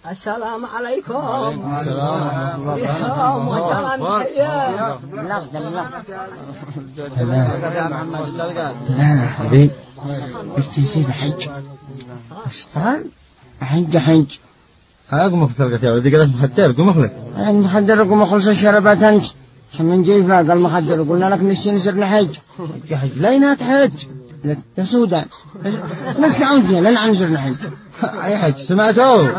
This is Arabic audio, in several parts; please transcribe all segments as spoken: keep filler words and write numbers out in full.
السلام عليكم. وعليكم السلام ورحمة الله وبركاته. وسلام تحية. لا حبيب ايش تنسيت حج اشتغل حج حج هاقوم خسرت يا ولدي قلت محدر قوم اخلص يعني محدر قوم اخلص الشربات انت كم نجيب لا قال محدر قلنا لك نسي نسر حج حج لينات حج يا سودان نسي عودي لن عنزرنا حج اي حج سمعتوه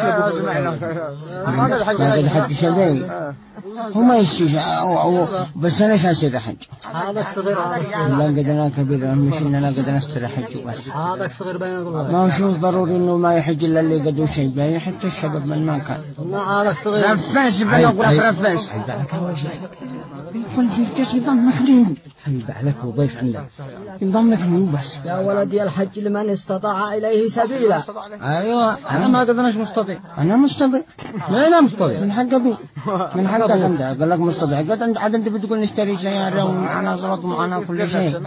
ما قد حج شبي هو ما يشتيش بس أنا شاسر حج هذا صغير لا قدنا كبير مش إننا قدنا نستر حج بس هذا صغير بين الله ما شوف ضروري إنه ما يحج إلا اللي قدوا شيء بين حتى الشباب من ما كان هذا صغير رفاس بنقول لك رفاس كل شيء كيس يضمك دين حبيب عليك وضيف عندك يضمك مو بس يا ولدي الحج لمن استطاع إليه سبيلا. ايوه انا ما قدرناش مستطيع أنا مستطيع لا انا مستطيع من حق أبي من حق أبي قال لك مستطيع قد أنت عاد أنت بتقول نشتري سيارة ومعنا زلط ومعنا كل شيء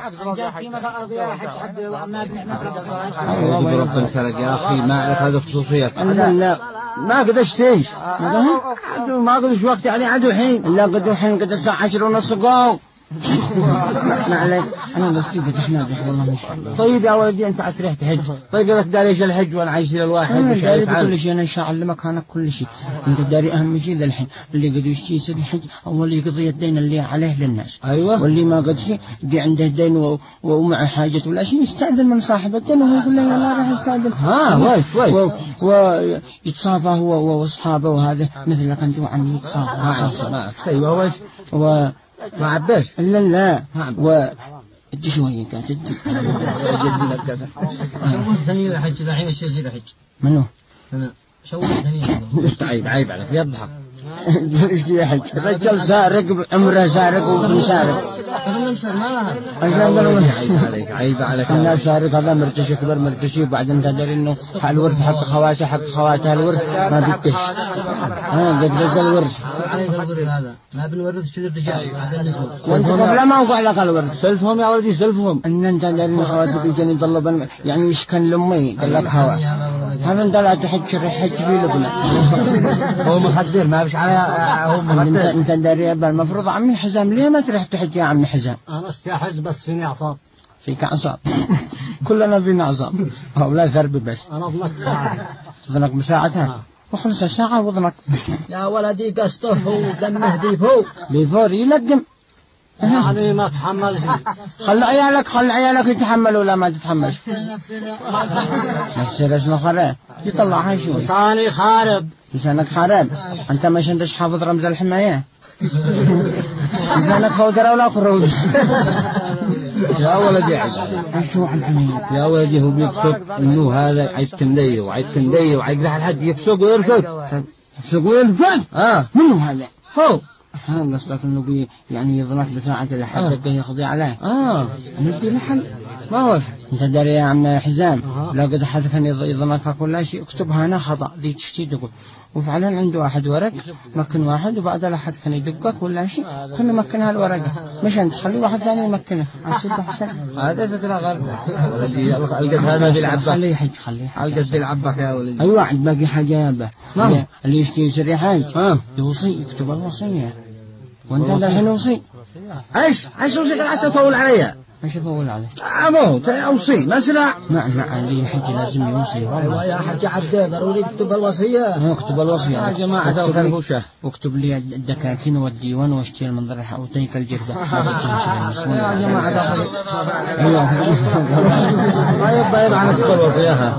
ايوه ربنا خلق يا اخي ما اعرف هذه خصوصيات لا لا ما قدرت ايش ما قدرش وقت يعني عدو حين لا قدوا حين قد الساعة عشر ونص قاو ما عليك أنا قصدي فتحنا بك والله ما شاء الله. طيب يا ولدي أنت عتريح تحج طيب قالك داري إيش الحج وأنا عايش للواحد أنا داري بكل شيء أنا إن شاء الله أعلمك كل شيء. أنت داري أهم شيء ذا الحين اللي قد يشتي يصير الحج أول يقضي الدين اللي عليه للناس. أيوة. واللي ما قد شيء دي عنده دين و... ومع حاجة ولا شيء يستأذن من صاحب الدين وهو يقول له لا راح يستأذن. ها وايش وايش. ويتصافى هو وأصحابه وهذا مثلك أنت وعمي يتصافى. ما أيوة وايش. و ما عباش لا لا و ادي شوية قاعد ادي جدي لك كذا شو ثاني الحج الحين ايش يصير الحج منو انا شو ثاني عيب عيب عليك يضحك ايش دي حج الرجال سارق عمره سارق وابن سارق هذا مسر ما لها عشان عيب عليك عيب عليك الناس سارق هذا مرتشي كبر مرتشي وبعدين تدري انه الورث حق خواتي حق خواتها الورث ما بيكش ها قد قد الورث عليك الورث هذا ما بالورث شو الرجال هذا النسوة وانت قبل ما وقع لك الورث سلفهم يا ولدي سلفهم ان انت تدري ان خواتي بيجني يطلبن يعني يشكن لامي قال لك هوا هذا انت لا تحج حج في لبنان هو محضر ما بش على هو انت انت داري المفروض عمي حزام ليه ما تروح تحج يا عمي حزام انا استحج بس فيني اعصاب فيك اعصاب كلنا فينا اعصاب او لا ثربي بس انا اظنك ساعه اظنك بساعتها وخلص ساعه واظنك يا ولدي قصته دمه بيفو بيفور يلقم يعني ما تحمل خلي عيالك خلي عيالك يتحملوا لا ما تتحمل نفسك اسمه خراب يطلعها شو لساني خارب لسانك خراب انت مش انتش حافظ رمز الحماية لسانك خودر ولا خرود يا ولدي شو الحماية يا ولدي هو بيقصد انه هذا عيد كندي وعيد كندي وعيد راح الحد يفسق ويرفد يفسق ويرفد اه منو هذا هو ها قصدك انه بي يعني يظنك بساعة لحد دقة يقضي عليه اه ندي لحل ما هو انت داري يا عم حزام لا قد حد كان يظنك كل شيء اكتبها هنا خطأ دي تشتي تقول وفعلا عنده واحد ورق مكن واحد وبعد لا حد كان يدقك ولا شيء كنا مكنها الورقة مش انت خلي واحد ثاني يمكنه عشان احسن هذا فكرة غلط ولدي القد هذا بيلعب خليه يحج خليه القد بيلعب بك يا ولدي ايوه عند باقي حاجة به اللي يشتري يسري حاج اه يوصي يكتب الوصية وانت الحين وصي ايش ايش وصي قاعد تطول عليا ايش اطول عليك ابو اوصي مسرع ما ما اللي حج لازم يوصي ايوه يا حج عبد ضروري يكتب الوصيه اكتب الوصيه يا جماعه اكتب واكتب لي الدكاكين والديوان واشتري المنظر اوتيك الجرده يا جماعه ايوه طيب طيب انا اكتب الوصيه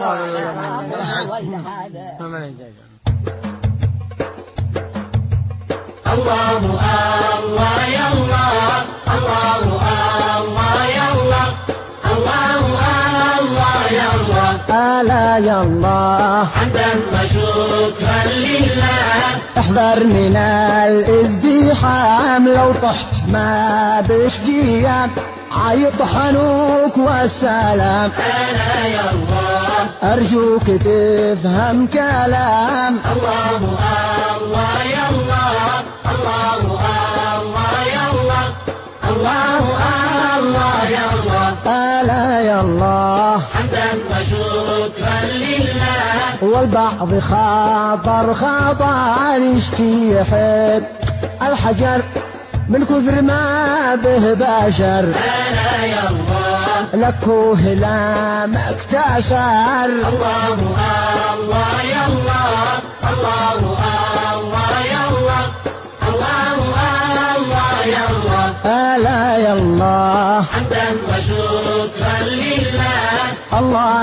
الله الله يا الله الله الله يا الله الله الله يا الله ألا يا الله حمدا وشكرا لله احذر من الازدحام لو طحت ما بشقيام عيطحنوك والسلام ألا يا الله أرجوك تفهم كلام الله الله يا الله الله الله يا الله الله الله يا الله ألا يا الله حمدا وشكرا لله والبعض خاطر خاطر يشتي يحب الحجر من كثر ما به بشر. لا يا الله لكوه لا مكتسر. الله الله يا الله الله الله يا الله الله الله يا الله. ألا يا الله حمدا وشكرا لله. الله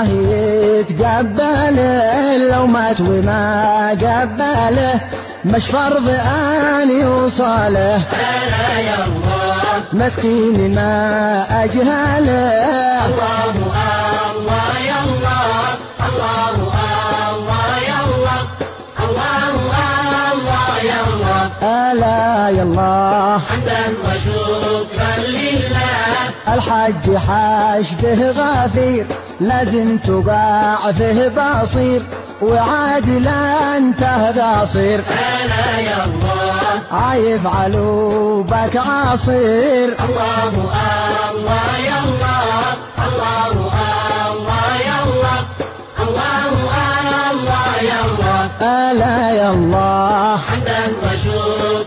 يتقبله لو مات وما قبله مش فرض أن يوصله. ألا يا الله مسكين ما أجهله. الله الله يا الله الله الله يا الله الله الله يا الله. ألا يا الله حمدا وشكرا لله. الحج حاجته غفير لازم تقع فيه بصير وعاد لا انته بصير. ألا يا الله عايف علوبك عصير. الله الله يا الله الله الله يا الله الله الله يا الله. ألا يا الله حمدا وشكرا